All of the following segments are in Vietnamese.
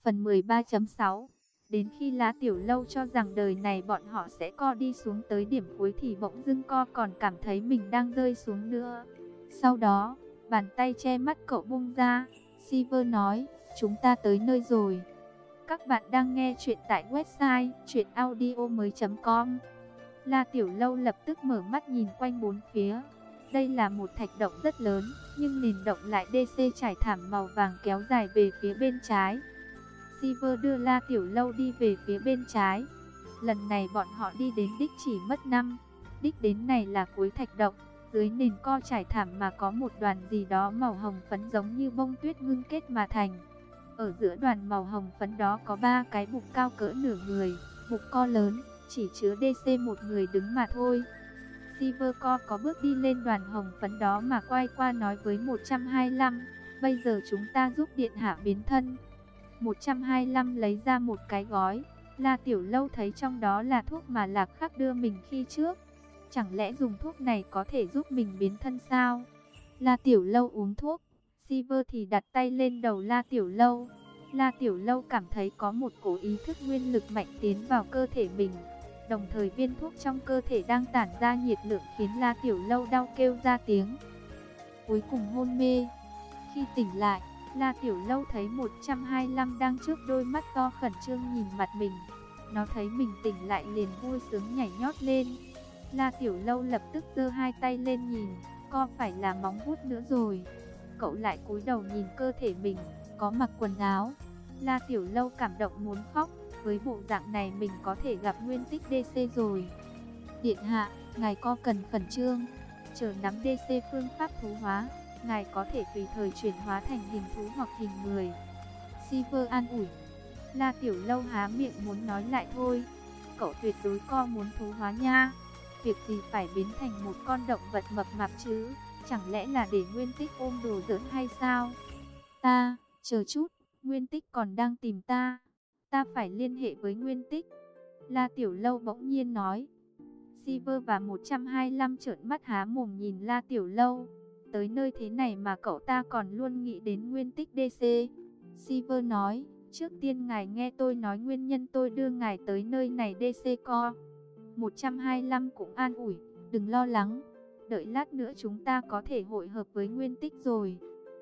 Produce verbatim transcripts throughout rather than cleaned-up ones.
Phần mười ba chấm sáu. Đến khi La Tiểu Lâu cho rằng đời này bọn họ sẽ co đi xuống tới điểm cuối thì bỗng dưng co còn cảm thấy mình đang rơi xuống nữa. Sau đó, bàn tay che mắt cậu bung ra, Silver nói, chúng ta tới nơi rồi. Các bạn đang nghe chuyện tại website truyện audio mới chấm com. La Tiểu Lâu lập tức mở mắt nhìn quanh bốn phía. Đây là một thạch động rất lớn, nhưng nền động lại đê xê trải thảm màu vàng kéo dài về phía bên trái. Silver đưa La Tiểu Lâu đi về phía bên trái. Lần này bọn họ đi đến đích chỉ mất năm. Đích đến này là cuối thạch động. Dưới nền co trải thảm mà có một đoàn gì đó màu hồng phấn giống như bông tuyết ngưng kết mà thành. Ở giữa đoàn màu hồng phấn đó có ba cái bục cao cỡ nửa người. Bục co lớn, chỉ chứa đê xê một người đứng mà thôi. Silver co có bước đi lên đoàn hồng phấn đó mà quay qua nói với một trăm hai mươi lăm. Bây giờ chúng ta giúp điện hạ biến thân. một trăm hai mươi lăm lấy ra một cái gói. La Tiểu Lâu thấy trong đó là thuốc mà Lạc Khắc đưa mình khi trước. Chẳng lẽ dùng thuốc này có thể giúp mình biến thân sao? La Tiểu Lâu uống thuốc. Silver thì đặt tay lên đầu La Tiểu Lâu. La Tiểu Lâu cảm thấy có một cổ ý thức nguyên lực mạnh tiến vào cơ thể mình. Đồng thời viên thuốc trong cơ thể đang tản ra nhiệt lượng khiến La Tiểu Lâu đau kêu ra tiếng. Cuối cùng hôn mê. Khi tỉnh lại, La Tiểu Lâu thấy một trăm hai mươi lăm đang trước đôi mắt to khẩn trương nhìn mặt mình. Nó thấy mình tỉnh lại liền vui sướng nhảy nhót lên. La Tiểu Lâu lập tức giơ hai tay lên nhìn, co phải là móng vuốt nữa rồi. Cậu lại cúi đầu nhìn cơ thể mình, có mặc quần áo. La Tiểu Lâu cảm động muốn khóc, với bộ dạng này mình có thể gặp nguyên tích đê xê rồi. Điện hạ, ngài co cần khẩn trương, chờ nắm đê xê phương pháp thú hóa. Ngài có thể tùy thời chuyển hóa thành hình thú hoặc hình người. Silver an ủi. La Tiểu Lâu há miệng muốn nói lại thôi. Cậu tuyệt đối co muốn thú hóa nha. Việc gì phải biến thành một con động vật mập mạp chứ? Chẳng lẽ là để Nguyên Tích ôm đồ giỡn hay sao? Ta, chờ chút, Nguyên Tích còn đang tìm ta. Ta phải liên hệ với Nguyên Tích. La Tiểu Lâu bỗng nhiên nói. Silver và một trăm hai mươi lăm trợn mắt há mồm nhìn La Tiểu Lâu. Tới nơi thế này mà cậu ta còn luôn nghĩ đến nguyên tích đê xê. Silver nói, trước tiên ngài nghe tôi nói nguyên nhân tôi đưa ngài tới nơi này đê xê co. một trăm hai mươi lăm cũng an ủi, đừng lo lắng. Đợi lát nữa chúng ta có thể hội hợp với nguyên tích rồi.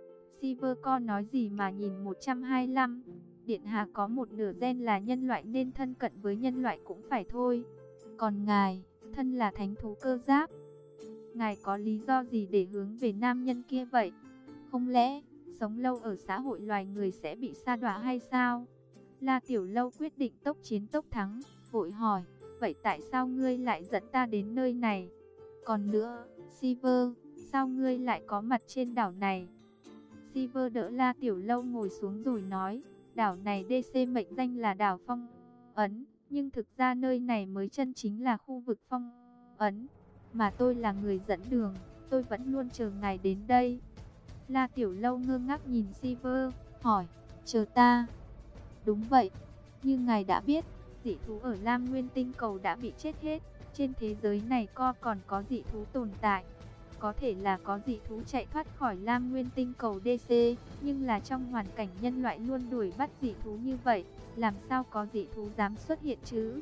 Silver co nói gì mà nhìn một trăm hai mươi lăm. Điện hạ có một nửa gen là nhân loại nên thân cận với nhân loại cũng phải thôi. Còn ngài, thân là thánh thú cơ giáp. Ngài có lý do gì để hướng về nam nhân kia vậy? Không lẽ, sống lâu ở xã hội loài người sẽ bị sa đọa hay sao? La Tiểu Lâu quyết định tốc chiến tốc thắng, vội hỏi, vậy tại sao ngươi lại dẫn ta đến nơi này? Còn nữa, Silver, sao ngươi lại có mặt trên đảo này? Silver đỡ La Tiểu Lâu ngồi xuống rồi nói, đảo này đê xê mệnh danh là đảo Phong Ấn, nhưng thực ra nơi này mới chân chính là khu vực Phong Ấn. Mà tôi là người dẫn đường, tôi vẫn luôn chờ ngài đến đây. La Tiểu Lâu ngơ ngác nhìn Silver, hỏi, chờ ta? Đúng vậy, như ngài đã biết, dị thú ở Lam Nguyên tinh cầu đã bị chết hết. Trên thế giới này co còn có dị thú tồn tại. Có thể là có dị thú chạy thoát khỏi Lam Nguyên tinh cầu đê xê, nhưng là trong hoàn cảnh nhân loại luôn đuổi bắt dị thú như vậy, làm sao có dị thú dám xuất hiện chứ?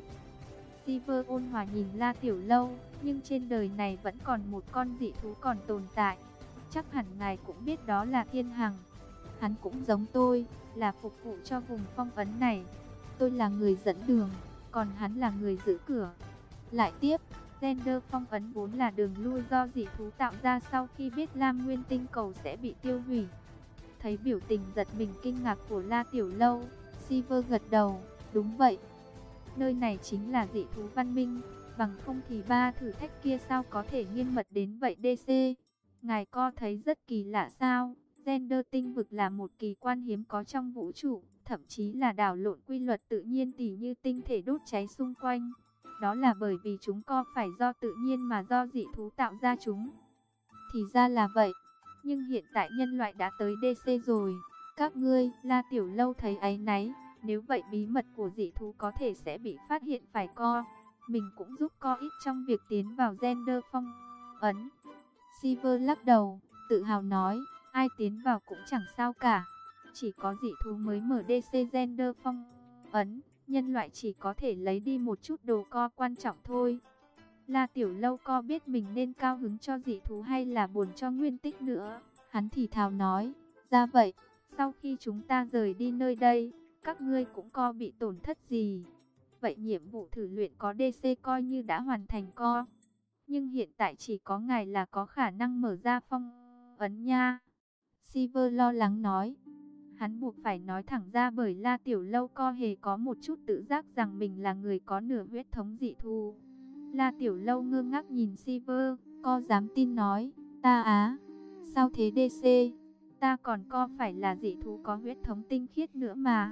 Silver ôn hòa nhìn La Tiểu Lâu, nhưng trên đời này vẫn còn một con dị thú còn tồn tại. Chắc hẳn ngài cũng biết đó là Thiên Hằng. Hắn cũng giống tôi, là phục vụ cho vùng phong ấn này. Tôi là người dẫn đường, còn hắn là người giữ cửa. Lại tiếp, Gender phong ấn vốn là đường lui do dị thú tạo ra sau khi biết Lam Nguyên tinh cầu sẽ bị tiêu hủy. Thấy biểu tình giật mình kinh ngạc của La Tiểu Lâu, Silver gật đầu, đúng vậy. Nơi này chính là dị thú văn minh, bằng không thì ba thử thách kia sao có thể nghiêm mật đến vậy đê xê. Ngài co thấy rất kỳ lạ sao? Gender tinh vực là một kỳ quan hiếm có trong vũ trụ, thậm chí là đảo lộn quy luật tự nhiên tỉ như tinh thể đốt cháy xung quanh. Đó là bởi vì chúng co phải do tự nhiên mà do dị thú tạo ra chúng. Thì ra là vậy, nhưng hiện tại nhân loại đã tới đê xê rồi. Các ngươi, La Tiểu Lâu thấy áy náy. Nếu vậy bí mật của dị thú có thể sẽ bị phát hiện phải co. Mình cũng giúp co ít trong việc tiến vào Gender phong ấn. Silver lắc đầu, tự hào nói, ai tiến vào cũng chẳng sao cả. chỉ có dị thú mới mở đê xê Gender phong ấn, nhân loại chỉ có thể lấy đi một chút đồ co quan trọng thôi. La Tiểu Lâu co biết mình nên cao hứng cho dị thú hay là buồn cho Nguyên Tích nữa. Hắn thì thào nói, ra vậy, sau khi chúng ta rời đi nơi đây, các ngươi cũng co bị tổn thất gì? Vậy nhiệm vụ thử luyện có đê xê coi như đã hoàn thành co. Nhưng hiện tại chỉ có ngài là có khả năng mở ra phong ấn nha. Silver lo lắng nói. Hắn buộc phải nói thẳng ra bởi La Tiểu Lâu co hề có một chút tự giác rằng mình là người có nửa huyết thống dị thú. La Tiểu Lâu ngơ ngác nhìn Silver, co dám tin nói, ta á, sao thế đê xê? Ta còn co phải là dị thú có huyết thống tinh khiết nữa mà.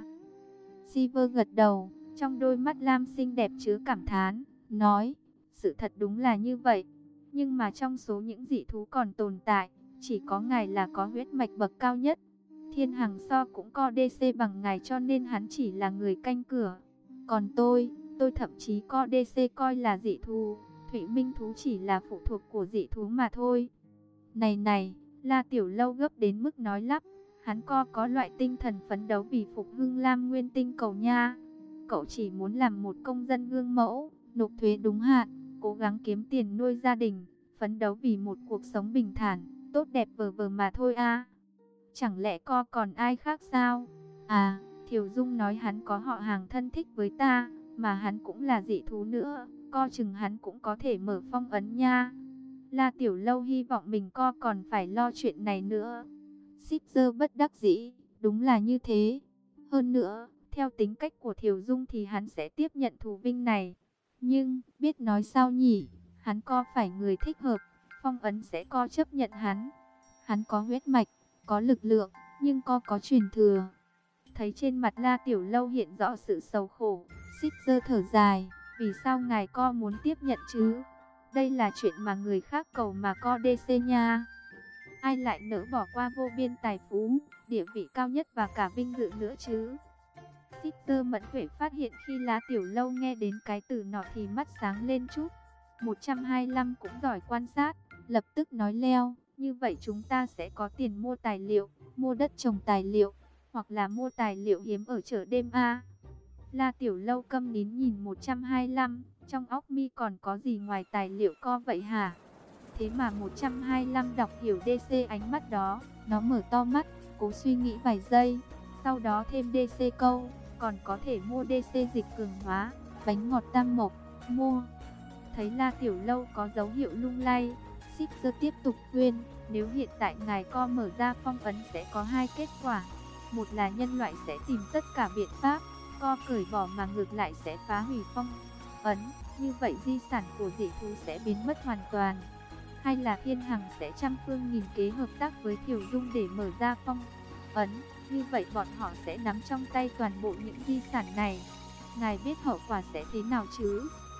Silver gật đầu, trong đôi mắt lam xinh đẹp chứa cảm thán, nói, sự thật đúng là như vậy. Nhưng mà trong số những dị thú còn tồn tại, chỉ có ngài là có huyết mạch bậc cao nhất. Thiên Hằng so cũng co đê xê bằng ngài cho nên hắn chỉ là người canh cửa. Còn tôi, tôi thậm chí co đê xê coi là dị thú, Thủy Minh thú chỉ là phụ thuộc của dị thú mà thôi. Này này, La Tiểu Lâu gấp đến mức nói lắp, hắn co có loại tinh thần phấn đấu vì phục hưng Lam Nguyên Tinh cầu nha. Cậu chỉ muốn làm một công dân gương mẫu, nộp thuế đúng hạn, cố gắng kiếm tiền nuôi gia đình, phấn đấu vì một cuộc sống bình thản, tốt đẹp vờ vờ mà thôi a. Chẳng lẽ co còn ai khác sao? À, Thiều Dung nói hắn có họ hàng thân thích với ta, mà hắn cũng là dị thú nữa, co chừng hắn cũng có thể mở phong ấn nha. La Tiểu Lâu hy vọng mình co còn phải lo chuyện này nữa. Caesar bất đắc dĩ, đúng là như thế. Hơn nữa, theo tính cách của Thiều Dung thì hắn sẽ tiếp nhận thù vinh này. Nhưng, biết nói sao nhỉ, hắn co phải người thích hợp, phong ấn sẽ co chấp nhận hắn. Hắn có huyết mạch, có lực lượng, nhưng co có truyền thừa. Thấy trên mặt La Tiểu Lâu hiện rõ sự sầu khổ, Caesar thở dài, vì sao ngài co muốn tiếp nhận chứ? Đây là chuyện mà người khác cầu mà co đê xê nha. Ai lại nỡ bỏ qua vô biên tài phú, địa vị cao nhất và cả vinh dự nữa chứ? Caesar mẫn huệ phát hiện khi La Tiểu Lâu nghe đến cái từ nọ thì mắt sáng lên chút. một trăm hai mươi lăm cũng giỏi quan sát, lập tức nói leo, như vậy chúng ta sẽ có tiền mua tài liệu, mua đất trồng tài liệu, hoặc là mua tài liệu hiếm ở chợ đêm a. La Tiểu Lâu câm nín nhìn một trăm hai mươi lăm, trong óc mi còn có gì ngoài tài liệu co vậy hả? Thế mà một trăm hai mươi lăm đọc hiểu đê xê ánh mắt đó, nó mở to mắt, cố suy nghĩ vài giây, sau đó thêm đê xê câu, còn có thể mua đê xê dịch cường hóa, bánh ngọt tam mộc, mua. Thấy La Tiểu Lâu có dấu hiệu lung lay, Caesar tiếp tục khuyên, nếu hiện tại ngài co mở ra phong ấn sẽ có hai kết quả. Một là nhân loại sẽ tìm tất cả biện pháp, co cởi bỏ mà ngược lại sẽ phá hủy phong ấn, như vậy di sản của dị thú sẽ biến mất hoàn toàn. Hay là Thiên Hằng sẽ trăm phương nghìn kế hợp tác với Thiều Dung để mở ra phong ấn, như vậy bọn họ sẽ nắm trong tay toàn bộ những di sản này. Ngài biết hậu quả sẽ thế nào chứ?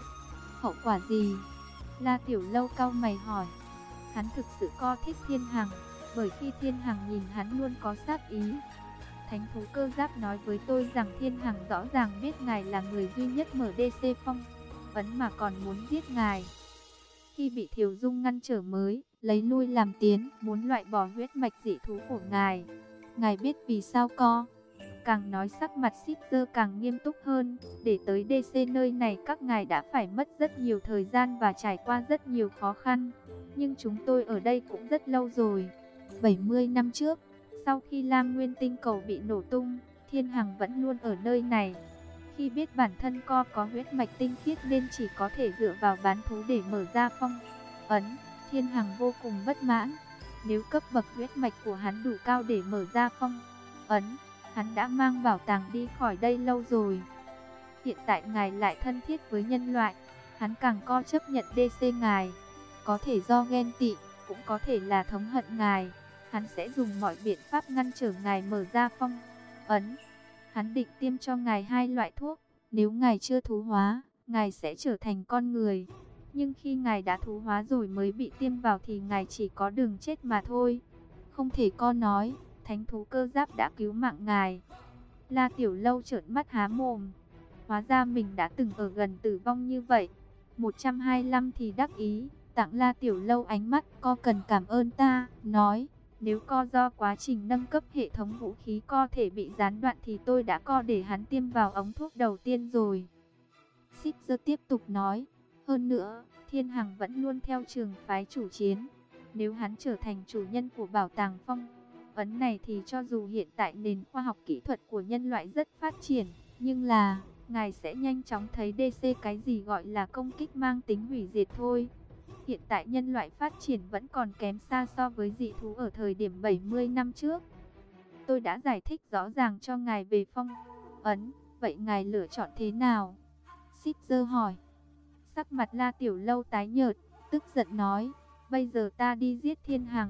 Hậu quả gì? La Tiểu Lâu cau mày hỏi. Hắn thực sự co thích Thiên Hằng, bởi khi Thiên Hằng nhìn hắn luôn có sát ý. Thánh thú cơ giáp nói với tôi rằng Thiên Hằng rõ ràng biết ngài là người duy nhất mở đê xê phong ấn mà còn muốn giết ngài. Khi bị Thiều Dung ngăn trở mới, lấy lui làm tiến, muốn loại bỏ huyết mạch dị thú của ngài. Ngài biết vì sao co? Càng nói sắc mặt Caesar càng nghiêm túc hơn, để tới đê xê nơi này các ngài đã phải mất rất nhiều thời gian và trải qua rất nhiều khó khăn. Nhưng chúng tôi ở đây cũng rất lâu rồi. bảy mươi năm trước, sau khi Lam Nguyên Tinh cầu bị nổ tung, Thiên Hằng vẫn luôn ở nơi này. Khi biết bản thân co có huyết mạch tinh khiết nên chỉ có thể dựa vào bán thú để mở ra phong ấn, Thiên Hằng vô cùng bất mãn. Nếu cấp bậc huyết mạch của hắn đủ cao để mở ra phong ấn, hắn đã mang bảo tàng đi khỏi đây lâu rồi. Hiện tại ngài lại thân thiết với nhân loại, hắn càng co chấp nhận đê xê ngài. Có thể do ghen tị, cũng có thể là thống hận ngài. Hắn sẽ dùng mọi biện pháp ngăn trở ngài mở ra phong ấn. Hắn định tiêm cho ngài hai loại thuốc. Nếu ngài chưa thú hóa, ngài sẽ trở thành con người. Nhưng khi ngài đã thú hóa rồi mới bị tiêm vào thì ngài chỉ có đường chết mà thôi. Không thể co nói, thánh thú cơ giáp đã cứu mạng ngài. La Tiểu Lâu trợn mắt há mồm. Hóa ra mình đã từng ở gần tử vong như vậy. một trăm hai mươi lăm thì đắc ý, tặng La Tiểu Lâu ánh mắt, co cần cảm ơn ta, nói, Nếu co do quá trình nâng cấp hệ thống vũ khí co thể bị gián đoạn thì tôi đã co để hắn tiêm vào ống thuốc đầu tiên rồi. Caesar tiếp tục nói, hơn nữa, Thiên Hằng vẫn luôn theo trường phái chủ chiến. Nếu hắn trở thành chủ nhân của bảo tàng phong ấn này thì cho dù hiện tại nền khoa học kỹ thuật của nhân loại rất phát triển, nhưng là, ngài sẽ nhanh chóng thấy đê xê cái gì gọi là công kích mang tính hủy diệt thôi. Hiện tại nhân loại phát triển vẫn còn kém xa so với dị thú ở thời điểm bảy mươi năm trước. Tôi đã giải thích rõ ràng cho ngài về phong ấn, vậy ngài lựa chọn thế nào? Caesar hỏi. Sắc mặt La Tiểu Lâu tái nhợt, tức giận nói, bây giờ ta đi giết Thiên Hằng.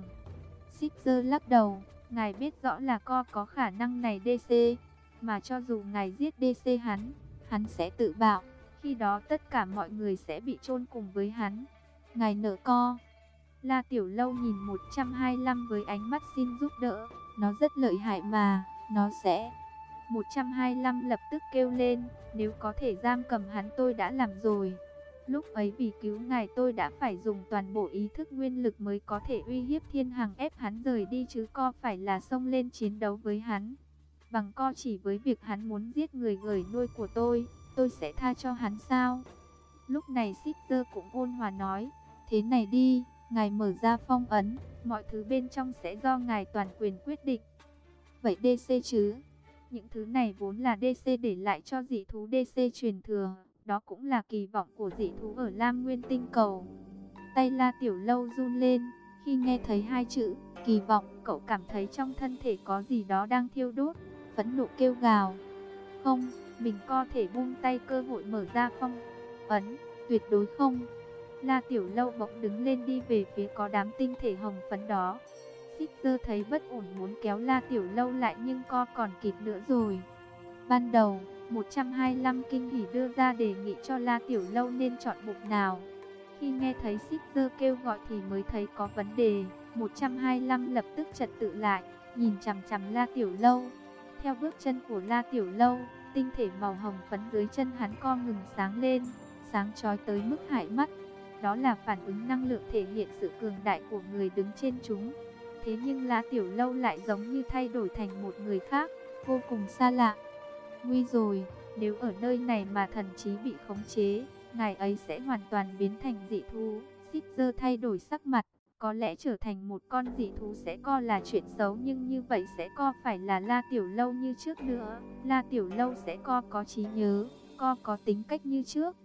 Caesar lắc đầu, ngài biết rõ là co có khả năng này đê xê, mà cho dù ngài giết đê xê hắn, hắn sẽ tự bạo, khi đó tất cả mọi người sẽ bị chôn cùng với hắn. Ngài nợ co. La Tiểu Lâu nhìn một trăm hai mươi lăm với ánh mắt xin giúp đỡ, nó rất lợi hại mà, nó sẽ... một trăm hai mươi lăm lập tức kêu lên, nếu có thể giam cầm hắn tôi đã làm rồi. Lúc ấy vì cứu ngài tôi đã phải dùng toàn bộ ý thức nguyên lực mới có thể uy hiếp Thiên Hằng ép hắn rời đi chứ co phải là xông lên chiến đấu với hắn. Bằng co chỉ với việc hắn muốn giết người gửi nuôi của tôi, tôi sẽ tha cho hắn sao? Lúc này Caesar cũng ôn hòa nói, thế này đi, ngài mở ra phong ấn, mọi thứ bên trong sẽ do ngài toàn quyền quyết định. Vậy đê xê chứ? Những thứ này vốn là đê xê để lại cho dị thú đê xê truyền thừa, đó cũng là kỳ vọng của dị thú ở Lam Nguyên Tinh Cầu. Tay La Tiểu Lâu run lên, khi nghe thấy hai chữ, kỳ vọng, cậu cảm thấy trong thân thể có gì đó đang thiêu đốt, phẫn nộ kêu gào. Không, mình có thể buông tay cơ hội mở ra phong ấn, tuyệt đối không. La Tiểu Lâu bỗng đứng lên đi về phía có đám tinh thể hồng phấn đó. Caesar thấy bất ổn muốn kéo La Tiểu Lâu lại nhưng co còn kịp nữa rồi. Ban đầu, một trăm hai mươi lăm kinh hỉ đưa ra đề nghị cho La Tiểu Lâu nên chọn bục nào. Khi nghe thấy Caesar kêu gọi thì mới thấy có vấn đề. một trăm hai mươi lăm lập tức trật tự lại, nhìn chằm chằm La Tiểu Lâu. Theo bước chân của La Tiểu Lâu, tinh thể màu hồng phấn dưới chân hắn co ngừng sáng lên, sáng chói tới mức hại mắt. Đó là phản ứng năng lượng thể hiện sự cường đại của người đứng trên chúng. Thế nhưng La Tiểu Lâu lại giống như thay đổi thành một người khác, vô cùng xa lạ. Nguy rồi, nếu ở nơi này mà thần trí bị khống chế, ngài ấy sẽ hoàn toàn biến thành dị thú. Caesar thay đổi sắc mặt, có lẽ trở thành một con dị thú sẽ co là chuyện xấu, nhưng như vậy sẽ co phải là La Tiểu Lâu như trước nữa. La Tiểu Lâu sẽ co có trí nhớ, co có tính cách như trước.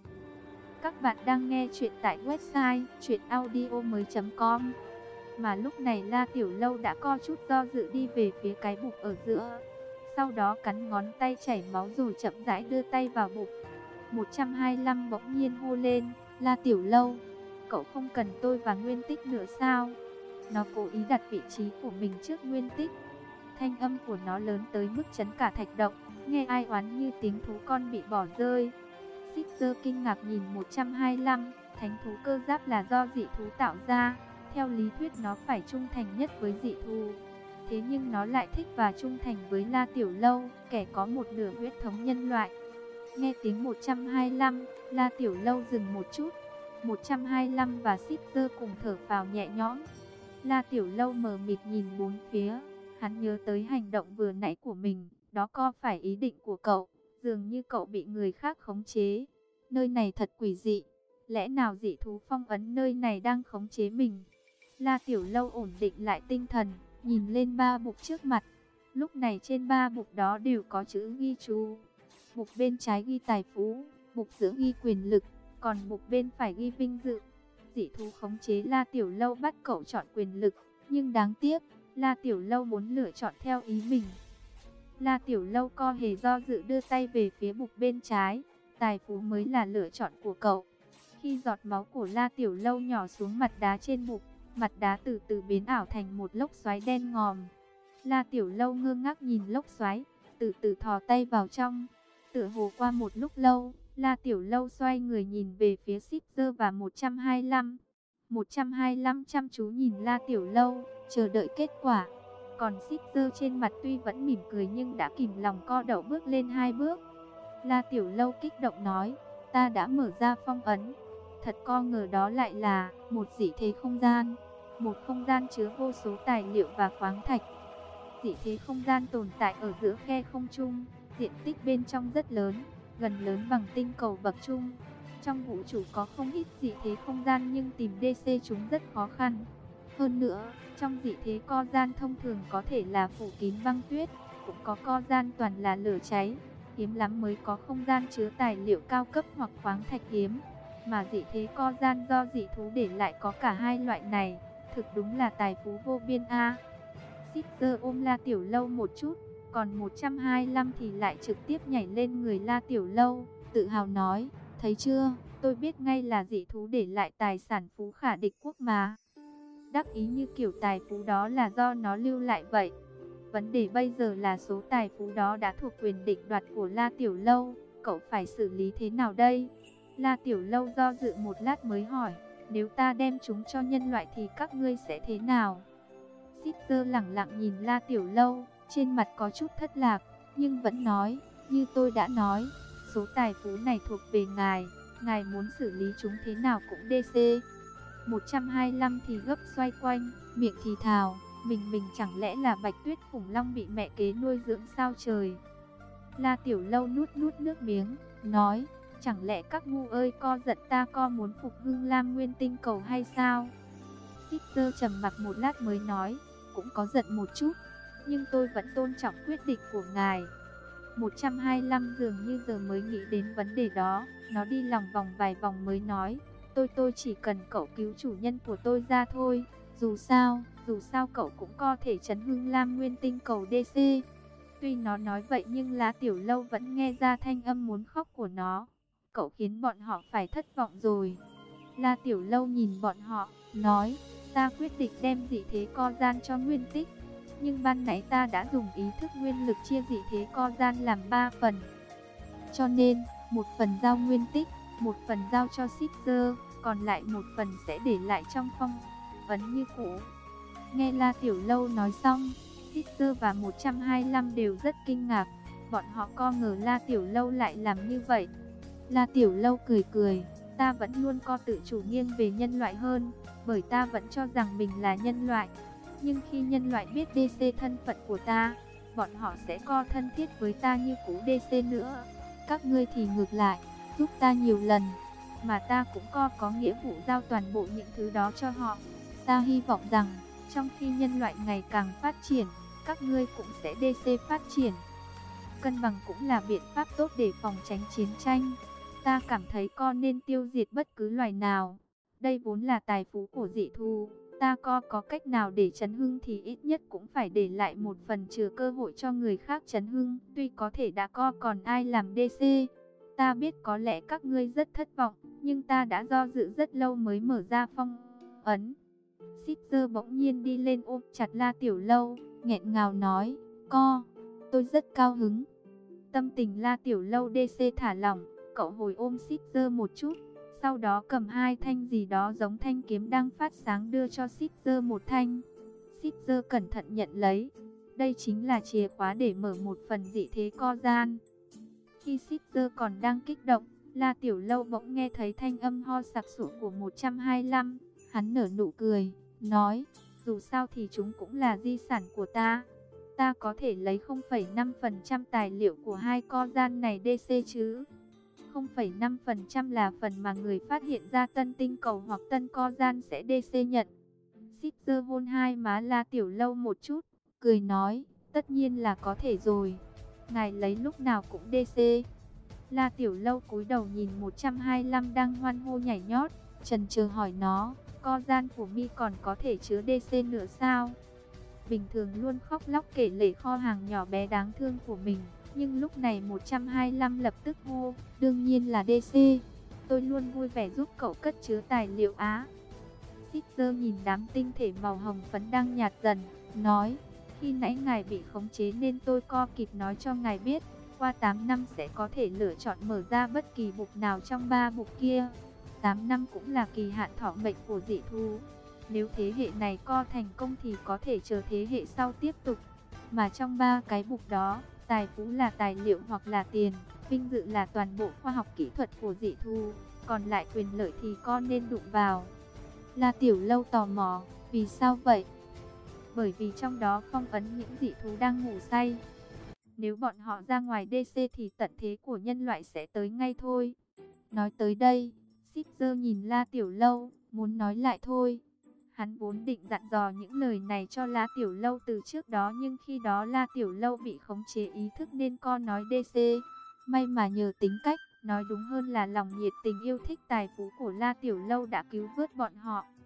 Các bạn đang nghe chuyện tại website truyện audio mới chấm com. Mà lúc này La Tiểu Lâu đã co chút do dự đi về phía cái bục ở giữa. Sau đó cắn ngón tay chảy máu rồi chậm rãi đưa tay vào bục. một trăm hai mươi lăm bỗng nhiên hô lên, La Tiểu Lâu, cậu không cần tôi và Nguyên Tích nữa sao? Nó cố ý đặt vị trí của mình trước Nguyên Tích. Thanh âm của nó lớn tới mức chấn cả thạch động, nghe ai oán như tiếng thú con bị bỏ rơi. Caesar kinh ngạc nhìn một trăm hai mươi lăm, thánh thú cơ giáp là do dị thú tạo ra. Theo lý thuyết nó phải trung thành nhất với dị thú. Thế nhưng nó lại thích và trung thành với La Tiểu Lâu, kẻ có một nửa huyết thống nhân loại. Nghe tiếng một trăm hai mươi lăm, La Tiểu Lâu dừng một chút. một trăm hai mươi lăm và Caesar cùng thở phào nhẹ nhõm. La Tiểu Lâu mờ mịt nhìn bốn phía. Hắn nhớ tới hành động vừa nãy của mình. Đó có phải ý định của cậu? Dường như cậu bị người khác khống chế. Nơi này thật quỷ dị. Lẽ nào dị thú phong ấn nơi này đang khống chế mình? La Tiểu Lâu ổn định lại tinh thần, nhìn lên ba bục trước mặt. Lúc này trên ba bục đó đều có chữ ghi chú. Bục bên trái ghi tài phú, bục giữa ghi quyền lực, còn bục bên phải ghi vinh dự. Dị thú khống chế La Tiểu Lâu bắt cậu chọn quyền lực, nhưng đáng tiếc, La Tiểu Lâu muốn lựa chọn theo ý mình. La Tiểu Lâu co hề do dự đưa tay về phía bục bên trái, tài phú mới là lựa chọn của cậu. Khi giọt máu của La Tiểu Lâu nhỏ xuống mặt đá trên bục, mặt đá từ từ biến ảo thành một lốc xoáy đen ngòm. La Tiểu Lâu ngơ ngác nhìn lốc xoáy, từ từ thò tay vào trong. Tựa hồ qua một lúc lâu, La Tiểu Lâu xoay người nhìn về phía Caesar và một trăm hai mươi lăm. một trăm hai mươi lăm chăm chú nhìn La Tiểu Lâu, chờ đợi kết quả. Còn Caesar trên mặt tuy vẫn mỉm cười nhưng đã kìm lòng co đậu bước lên hai bước. La Tiểu Lâu kích động nói, ta đã mở ra phong ấn. Thật co ngờ đó lại là một dị thế không gian. một không gian chứa vô số tài liệu và khoáng thạch. Dị thế không gian tồn tại ở giữa khe không trung, diện tích bên trong rất lớn, gần lớn bằng tinh cầu bậc trung. Trong vũ trụ có không ít dị thế không gian nhưng tìm đê xê chúng rất khó khăn. Hơn nữa, trong dị thế co gian thông thường có thể là phủ kín băng tuyết, cũng có co gian toàn là lửa cháy. Hiếm lắm mới có không gian chứa tài liệu cao cấp hoặc khoáng thạch hiếm. Mà dị thế co gian do dị thú để lại có cả hai loại này, thực đúng là tài phú vô biên a. Caesar ôm La Tiểu Lâu một chút, còn một trăm hai mươi lăm thì lại trực tiếp nhảy lên người La Tiểu Lâu, tự hào nói, thấy chưa, tôi biết ngay là dị thú để lại tài sản phú khả địch quốc mà. Đắc ý như kiểu tài phú đó là do nó lưu lại vậy. Vấn đề bây giờ là số tài phú đó đã thuộc quyền định đoạt của La Tiểu Lâu, cậu phải xử lý thế nào đây? La Tiểu Lâu do dự một lát mới hỏi, nếu ta đem chúng cho nhân loại thì các ngươi sẽ thế nào? Caesar lẳng lặng nhìn La Tiểu Lâu, trên mặt có chút thất lạc, nhưng vẫn nói, như tôi đã nói, số tài phú này thuộc về ngài, ngài muốn xử lý chúng thế nào cũng đê xê. một trăm hai mươi lăm thì gấp xoay quanh, miệng thì thào, mình mình chẳng lẽ là Bạch Tuyết khủng long bị mẹ kế nuôi dưỡng sao trời? La Tiểu Lâu nuốt nuốt nước miếng, nói, chẳng lẽ các ngu ơi co giận ta co muốn phục hưng Lam Nguyên tinh cầu hay sao? Caesar trầm mặc một lát mới nói, cũng có giận một chút, nhưng tôi vẫn tôn trọng quyết định của ngài. một trăm hai mươi lăm dường như giờ mới nghĩ đến vấn đề đó, nó đi lòng vòng vài vòng mới nói, tôi tôi chỉ cần cậu cứu chủ nhân của tôi ra thôi, dù sao, dù sao cậu cũng có thể trấn hưng Lam Nguyên tinh cầu đê xê. Tuy nó nói vậy nhưng La Tiểu Lâu vẫn nghe ra thanh âm muốn khóc của nó. Cậu khiến bọn họ phải thất vọng rồi. La Tiểu Lâu nhìn bọn họ, nói, ta quyết định đem dị thế co gian cho Nguyên Tích. Nhưng ban nãy ta đã dùng ý thức nguyên lực chia dị thế co gian làm ba phần. Cho nên, một phần giao Nguyên Tích, một phần giao cho Caesar, còn lại một phần sẽ để lại trong phong ấn như cũ. Nghe La Tiểu Lâu nói xong, Caesar và một trăm hai mươi lăm đều rất kinh ngạc. Bọn họ co ngờ La Tiểu Lâu lại làm như vậy. La Tiểu Lâu cười cười, ta vẫn luôn co tự chủ nghiêng về nhân loại hơn, bởi ta vẫn cho rằng mình là nhân loại. Nhưng khi nhân loại biết đê xê thân phận của ta, bọn họ sẽ co thân thiết với ta như cũ đê xê nữa. Các ngươi thì ngược lại, giúp ta nhiều lần, mà ta cũng co có nghĩa vụ giao toàn bộ những thứ đó cho họ. Ta hy vọng rằng, trong khi nhân loại ngày càng phát triển, các ngươi cũng sẽ đê xê phát triển. Cân bằng cũng là biện pháp tốt để phòng tránh chiến tranh. Ta cảm thấy con nên tiêu diệt bất cứ loài nào. Đây vốn là tài phú của dị thú. Ta co có cách nào để trấn hưng thì ít nhất cũng phải để lại một phần chừa cơ hội cho người khác trấn hưng. Tuy có thể đã co còn ai làm đê xê. Ta biết có lẽ các ngươi rất thất vọng, nhưng ta đã do dự rất lâu mới mở ra phong ấn. Caesar bỗng nhiên đi lên ôm chặt La Tiểu Lâu, nghẹn ngào nói, co, tôi rất cao hứng. Tâm tình La Tiểu Lâu đê xê thả lỏng, cậu hồi ôm Caesar một chút, sau đó cầm hai thanh gì đó giống thanh kiếm đang phát sáng đưa cho Caesar một thanh. Caesar cẩn thận nhận lấy, đây chính là chìa khóa để mở một phần dị thế co gian. Khi Caesar còn đang kích động, La Tiểu Lâu bỗng nghe thấy thanh âm ho sặc sụa của một trăm hai mươi lăm, hắn nở nụ cười, nói, dù sao thì chúng cũng là di sản của ta. Ta có thể lấy không phẩy năm phần trăm tài liệu của hai co gian này đê xê chứ. không phẩy năm phần trăm là phần mà người phát hiện ra tân tinh cầu hoặc tân co gian sẽ đê xê nhận. Caesar hôn hai má La Tiểu Lâu một chút, cười nói, tất nhiên là có thể rồi. Ngài lấy lúc nào cũng đê xê. La Tiểu Lâu cúi đầu nhìn một trăm hai mươi lăm đang hoan hô nhảy nhót, chần chờ hỏi nó, co gian của mi còn có thể chứa đê xê nữa sao? Bình thường luôn khóc lóc kể lể kho hàng nhỏ bé đáng thương của mình, nhưng lúc này một trăm hai mươi lăm lập tức hô, đương nhiên là đê xê. Tôi luôn vui vẻ giúp cậu cất chứa tài liệu á. Caesar nhìn đám tinh thể màu hồng phấn đang nhạt dần, nói, khi nãy ngài bị khống chế nên tôi co kịp nói cho ngài biết, qua tám năm sẽ có thể lựa chọn mở ra bất kỳ bục nào trong ba bục kia. tám năm cũng là kỳ hạn thọ mệnh của dị thú. Nếu thế hệ này co thành công thì có thể chờ thế hệ sau tiếp tục. Mà trong ba cái bục đó, tài phú là tài liệu hoặc là tiền, vinh dự là toàn bộ khoa học kỹ thuật của dị thú, còn lại quyền lợi thì con nên đụng vào. La Tiểu Lâu tò mò, Vì sao vậy? Bởi vì trong đó phong ấn những dị thú đang ngủ say. Nếu bọn họ ra ngoài đê xê thì tận thế của nhân loại sẽ tới ngay thôi. Nói tới đây, Caesar nhìn La Tiểu Lâu, muốn nói lại thôi. Hắn vốn định dặn dò những lời này cho La Tiểu Lâu từ trước đó, nhưng khi đó La Tiểu Lâu bị khống chế ý thức nên co nói đê xê. May mà nhờ tính cách, nói đúng hơn là lòng nhiệt tình yêu thích tài phú của La Tiểu Lâu đã cứu vớt bọn họ.